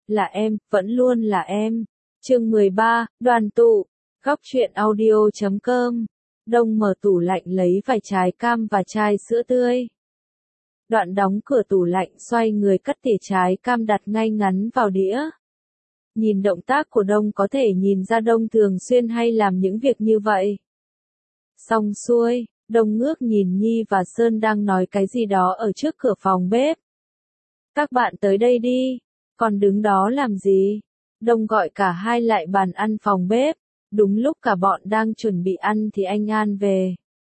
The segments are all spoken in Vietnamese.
là em, vẫn luôn là em. Chương 13, đoàn tụ, góc truyện audio.com. Đông mở tủ lạnh lấy vài trái cam và chai sữa tươi. Đoạn đóng cửa tủ lạnh, xoay người cắt tỉa trái cam đặt ngay ngắn vào đĩa. Nhìn động tác của Đông có thể nhìn ra Đông thường xuyên hay làm những việc như vậy. Xong xuôi, Đông ngước nhìn Nhi và Sơn đang nói cái gì đó ở trước cửa phòng bếp. Các bạn tới đây đi, còn đứng đó làm gì? Đông gọi cả hai lại bàn ăn phòng bếp. Đúng lúc cả bọn đang chuẩn bị ăn thì anh An về.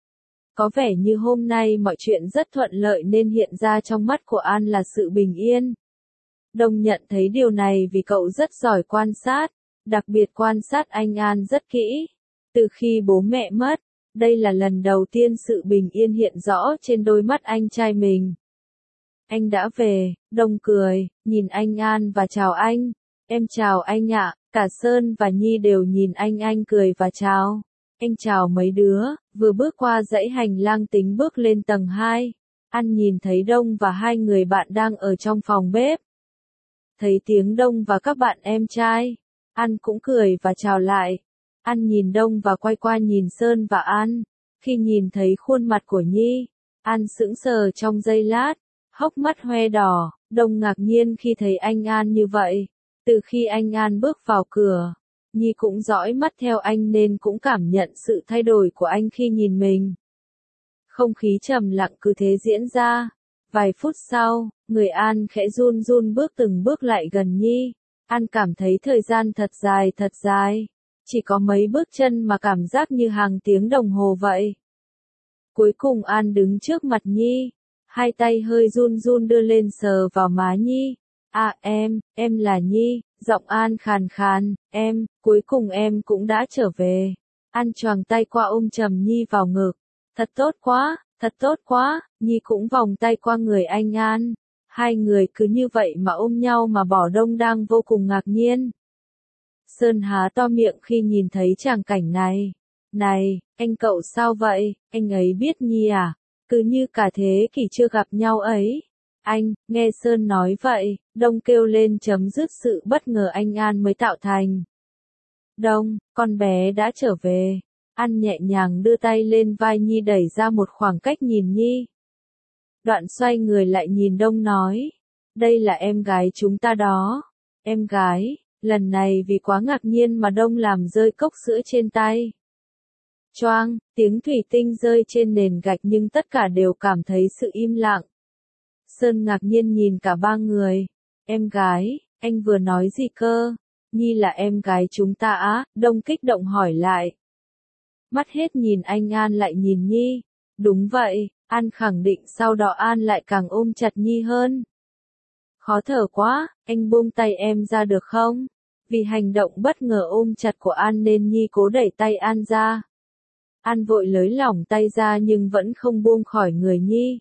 Có vẻ như hôm nay mọi chuyện rất thuận lợi nên hiện ra trong mắt của An là sự bình yên. Đông nhận thấy điều này vì cậu rất giỏi quan sát, đặc biệt quan sát anh An rất kỹ. Từ khi bố mẹ mất, đây là lần đầu tiên sự bình yên hiện rõ trên đôi mắt anh trai mình. Anh đã về, Đông cười, nhìn anh An và chào anh. Em chào anh ạ. Cả Sơn và Nhi đều nhìn anh cười và chào. Anh chào mấy đứa, vừa bước qua dãy hành lang tính bước lên tầng 2. An nhìn thấy Đông và hai người bạn đang ở trong phòng bếp. Thấy tiếng Đông và các bạn em trai, An cũng cười và chào lại. An nhìn Đông và quay qua nhìn Sơn và An. Khi nhìn thấy khuôn mặt của Nhi, An sững sờ trong giây lát, hốc mắt hoe đỏ. Đông ngạc nhiên khi thấy anh An như vậy. Từ khi anh An bước vào cửa, Nhi cũng dõi mắt theo anh nên cũng cảm nhận sự thay đổi của anh khi nhìn mình. Không khí trầm lặng cứ thế diễn ra. Vài phút sau, người An khẽ run run bước từng bước lại gần Nhi. An cảm thấy thời gian thật dài. Chỉ có mấy bước chân mà cảm giác như hàng tiếng đồng hồ vậy. Cuối cùng An đứng trước mặt Nhi. Hai tay hơi run run đưa lên sờ vào má Nhi. À em là Nhi, giọng An khàn khàn, cuối cùng em cũng đã trở về. An choàng tay qua ôm chầm Nhi vào ngực. Thật tốt quá, Nhi cũng vòng tay qua người anh An. Hai người cứ như vậy mà ôm nhau mà bỏ. Đông đang vô cùng ngạc nhiên. Sơn há to miệng khi nhìn thấy tràng cảnh này. Này, anh cậu sao vậy, anh ấy biết Nhi à? Cứ như cả thế kỷ chưa gặp nhau ấy. Anh, nghe Sơn nói vậy, Đông kêu lên chấm dứt sự bất ngờ anh An mới tạo thành. Đông, con bé đã trở về. An nhẹ nhàng đưa tay lên vai Nhi đẩy ra một khoảng cách nhìn Nhi. Đoạn xoay người lại nhìn Đông nói. Đây là em gái chúng ta đó. Em gái, lần này vì quá ngạc nhiên mà Đông làm rơi cốc sữa trên tay. Choang, tiếng thủy tinh rơi trên nền gạch nhưng tất cả đều cảm thấy sự im lặng. Sơn ngạc nhiên nhìn cả ba người. Em gái, anh vừa nói gì cơ? Nhi là em gái chúng ta á? Đông kích động hỏi lại. Mắt hết nhìn anh An lại nhìn Nhi. Đúng vậy, An khẳng định, sau đó An lại càng ôm chặt Nhi hơn. Khó thở quá, anh buông tay em ra được không? Vì hành động bất ngờ ôm chặt của An nên Nhi cố đẩy tay An ra. An vội nới lỏng tay ra nhưng vẫn không buông khỏi người Nhi.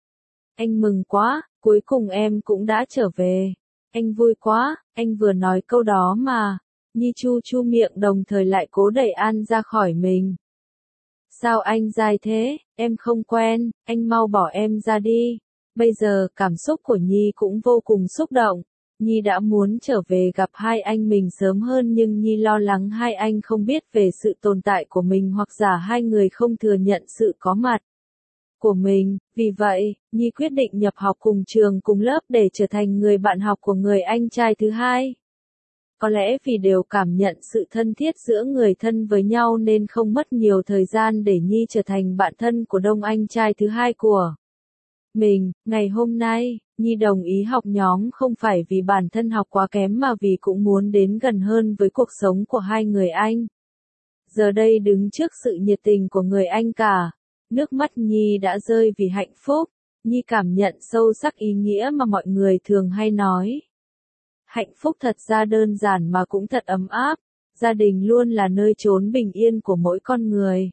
Anh mừng quá, cuối cùng em cũng đã trở về. Anh vui quá, anh vừa nói câu đó mà. Nhi chu chu miệng đồng thời lại cố đẩy An ra khỏi mình. Sao anh dai thế, em không quen, anh mau bỏ em ra đi. Bây giờ cảm xúc của Nhi cũng vô cùng xúc động. Nhi đã muốn trở về gặp hai anh mình sớm hơn nhưng Nhi lo lắng hai anh không biết về sự tồn tại của mình hoặc giả hai người không thừa nhận sự có mặt của mình. Vì vậy, Nhi quyết định nhập học cùng trường cùng lớp để trở thành người bạn học của người anh trai thứ hai. Có lẽ vì đều cảm nhận sự thân thiết giữa người thân với nhau nên không mất nhiều thời gian để Nhi trở thành bạn thân của Đông anh trai thứ hai của mình. Ngày hôm nay, Nhi đồng ý học nhóm không phải vì bản thân học quá kém mà vì cũng muốn đến gần hơn với cuộc sống của hai người anh. Giờ đây đứng trước sự nhiệt tình của người anh cả, nước mắt Nhi đã rơi vì hạnh phúc. Nhi cảm nhận sâu sắc ý nghĩa mà mọi người thường hay nói. Hạnh phúc thật ra đơn giản mà cũng thật ấm áp. Gia đình luôn là nơi trốn bình yên của mỗi con người.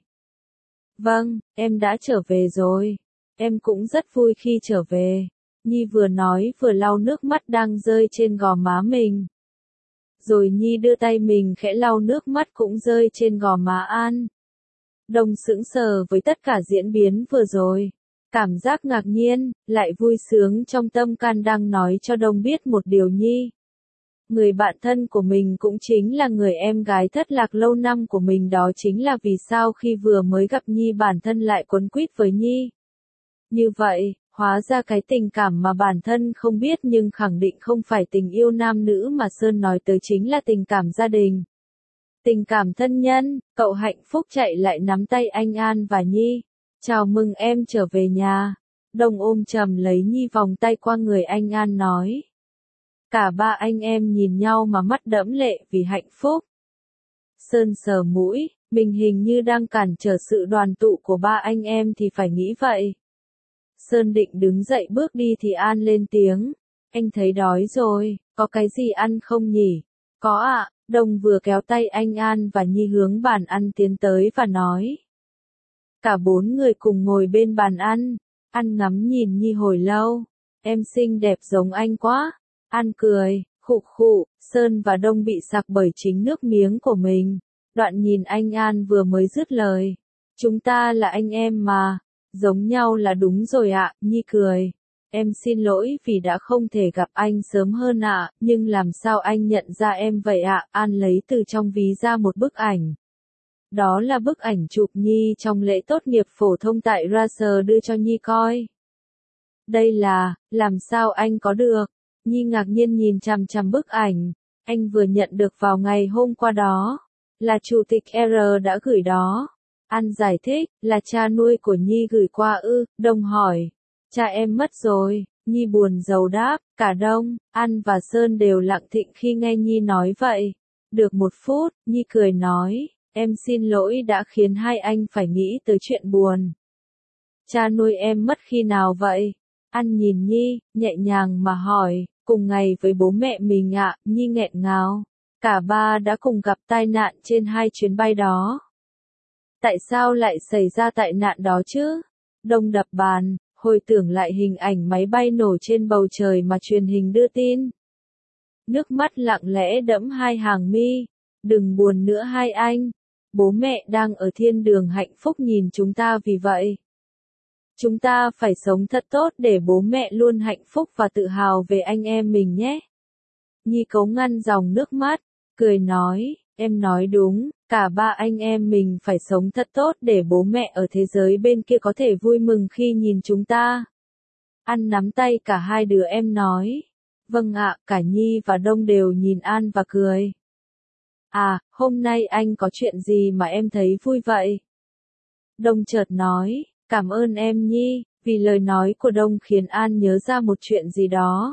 Vâng, em đã trở về rồi. Em cũng rất vui khi trở về. Nhi vừa nói vừa lau nước mắt đang rơi trên gò má mình. Rồi Nhi đưa tay mình khẽ lau nước mắt cũng rơi trên gò má An. Đông sững sờ với tất cả diễn biến vừa rồi. Cảm giác ngạc nhiên, lại vui sướng trong tâm can đang nói cho Đông biết một điều Nhi Người bạn thân của mình cũng chính là người em gái thất lạc lâu năm của mình, đó chính là vì sao khi vừa mới gặp Nhi bản thân lại quấn quýt với Nhi. Như vậy, hóa ra cái tình cảm mà bản thân không biết nhưng khẳng định không phải tình yêu nam nữ mà Sơn nói tới chính là tình cảm gia đình. Tình cảm thân nhân. Cậu hạnh phúc chạy lại nắm tay anh An và Nhi. Chào mừng em trở về nhà. Đông ôm chầm lấy Nhi, vòng tay qua người anh An nói. Cả ba anh em nhìn nhau mà mắt đẫm lệ vì hạnh phúc. Sơn sờ mũi, mình hình như đang cản trở sự đoàn tụ của ba anh em thì phải nghĩ vậy. Sơn định đứng dậy bước đi thì An lên tiếng. Anh thấy đói rồi, có cái gì ăn không nhỉ? Có ạ. Đông vừa kéo tay anh An và Nhi hướng bàn ăn tiến tới và nói. Cả bốn người cùng ngồi bên bàn ăn. An ngắm nhìn Nhi hồi lâu. Em xinh đẹp giống anh quá. An cười, khụ khụ. Sơn và Đông bị sặc bởi chính nước miếng của mình. Đoạn nhìn anh An vừa mới dứt lời. Chúng ta là anh em mà. Giống nhau là đúng rồi ạ. Nhi cười. Em xin lỗi vì đã không thể gặp anh sớm hơn ạ, nhưng làm sao anh nhận ra em vậy ạ? An lấy từ trong ví ra một bức ảnh. Đó là bức ảnh chụp Nhi trong lễ tốt nghiệp phổ thông tại Russell đưa cho Nhi coi. Đây là, làm sao anh có được? Nhi ngạc nhiên nhìn chằm chằm bức ảnh. Anh vừa nhận được vào ngày hôm qua đó. Là chủ tịch R đã gửi đó. An giải thích, là cha nuôi của Nhi gửi qua ư? Đông hỏi. Cha em mất rồi. Nhi buồn rầu đáp. Cả Đông, An và Sơn đều lặng thinh khi nghe Nhi nói vậy. Được một phút, Nhi cười nói. Em xin lỗi đã khiến hai anh phải nghĩ tới chuyện buồn. Cha nuôi em mất khi nào vậy? An nhìn Nhi, nhẹ nhàng mà hỏi. Cùng ngày với bố mẹ mình ạ. Nhi nghẹn ngào. Cả ba đã cùng gặp tai nạn trên 2 chuyến bay đó. Tại sao lại xảy ra tai nạn đó chứ? Đông đập bàn, hồi tưởng lại hình ảnh máy bay nổ trên bầu trời mà truyền hình đưa tin. Nước mắt lặng lẽ đẫm hai hàng mi. Đừng buồn nữa hai anh. Bố mẹ đang ở thiên đường hạnh phúc nhìn chúng ta, vì vậy chúng ta phải sống thật tốt để bố mẹ luôn hạnh phúc và tự hào về anh em mình nhé. Nhi cố ngăn dòng nước mắt, cười nói, em nói đúng, cả ba anh em mình phải sống thật tốt để bố mẹ ở thế giới bên kia có thể vui mừng khi nhìn chúng ta. An nắm tay cả hai đứa em nói. Vâng ạ. Cả Nhi và Đông đều nhìn An và cười. À, hôm nay anh có chuyện gì mà em thấy vui vậy? Đông chợt nói, cảm ơn em Nhi, vì lời nói của Đông khiến An nhớ ra một chuyện gì đó.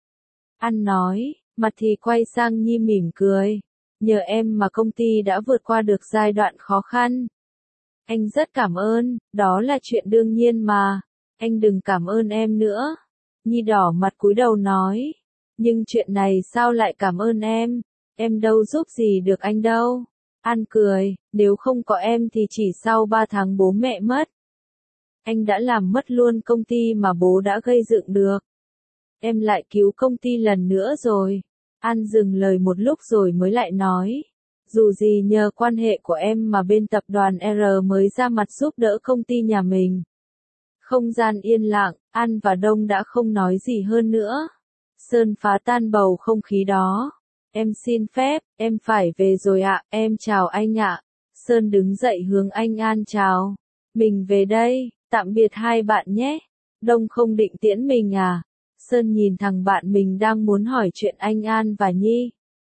An nói, mặt thì quay sang Nhi mỉm cười. Nhờ em mà công ty đã vượt qua được giai đoạn khó khăn. Anh rất cảm ơn, đó là chuyện đương nhiên mà. Anh đừng cảm ơn em nữa. Nhi đỏ mặt cúi đầu nói. Nhưng chuyện này sao lại cảm ơn em? Em đâu giúp gì được anh đâu. An cười, nếu không có em thì chỉ sau 3 tháng bố mẹ mất. Anh đã làm mất luôn công ty mà bố đã gây dựng được. Em lại cứu công ty lần nữa rồi. An dừng lời một lúc rồi mới lại nói. Dù gì nhờ quan hệ của em mà bên tập đoàn R mới ra mặt giúp đỡ công ty nhà mình. Không gian yên lặng, An và Đông đã không nói gì hơn nữa. Sơn phá tan bầu không khí đó. Em xin phép, em phải về rồi ạ, em chào anh ạ. Sơn đứng dậy hướng anh An chào. Mình về đây, tạm biệt hai bạn nhé. Đông không định tiễn mình à? Sơn nhìn thằng bạn mình đang muốn hỏi chuyện anh An và Nhi.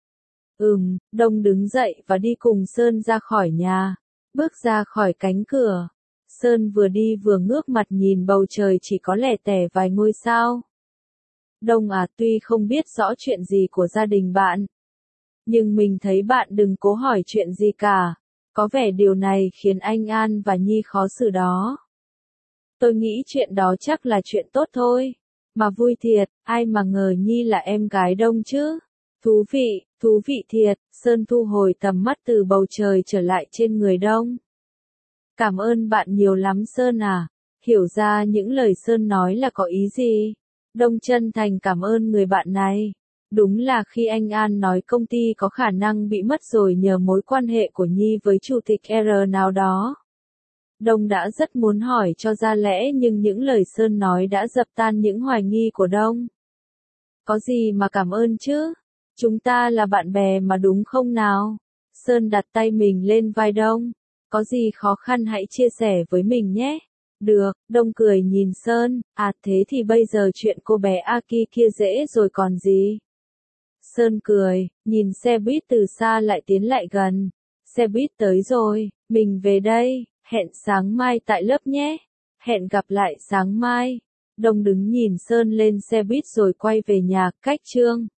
Đông đứng dậy và đi cùng Sơn ra khỏi nhà. Bước ra khỏi cánh cửa. Sơn vừa đi vừa ngước mặt nhìn bầu trời chỉ có lẻ tẻ vài ngôi sao. Đông à, tuy không biết rõ chuyện gì của gia đình bạn, nhưng mình thấy bạn đừng cố hỏi chuyện gì cả. Có vẻ điều này khiến anh An và Nhi khó xử đó. Tôi nghĩ chuyện đó chắc là chuyện tốt thôi. Mà vui thiệt, ai mà ngờ Nhi là em gái Đông chứ. Thú vị thiệt. Sơn thu hồi tầm mắt từ bầu trời trở lại trên người Đông. Cảm ơn bạn nhiều lắm Sơn à. Hiểu ra những lời Sơn nói là có ý gì. Đông chân thành cảm ơn người bạn này. Đúng là khi anh An nói công ty có khả năng bị mất rồi nhờ mối quan hệ của Nhi với chủ tịch R nào đó. Đông đã rất muốn hỏi cho ra lẽ nhưng những lời Sơn nói đã dập tan những hoài nghi của Đông. Có gì mà cảm ơn chứ? Chúng ta là bạn bè mà đúng không nào? Sơn đặt tay mình lên vai Đông. Có gì khó khăn hãy chia sẻ với mình nhé. Được, Đông cười nhìn Sơn, à thế thì bây giờ chuyện cô bé Aki kia dễ rồi còn gì? Sơn cười, nhìn xe buýt từ xa lại tiến lại gần. Xe buýt tới rồi, mình về đây, hẹn sáng mai tại lớp nhé. Hẹn gặp lại sáng mai. Đông đứng nhìn Sơn lên xe buýt rồi quay về nhà, cách Trương.